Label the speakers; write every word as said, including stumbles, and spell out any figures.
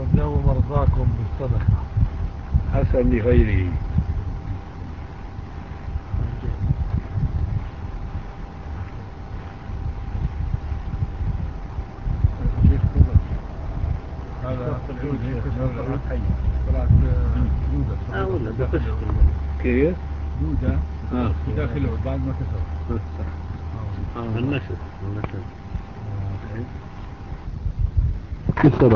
Speaker 1: وداووا مرضاكم بالصدقة
Speaker 2: حسن لغيره.
Speaker 1: هذا طلعت دودة
Speaker 2: كيف؟
Speaker 1: دودة
Speaker 2: آه.
Speaker 1: داخله بعد ما كسر
Speaker 2: النشر النشر.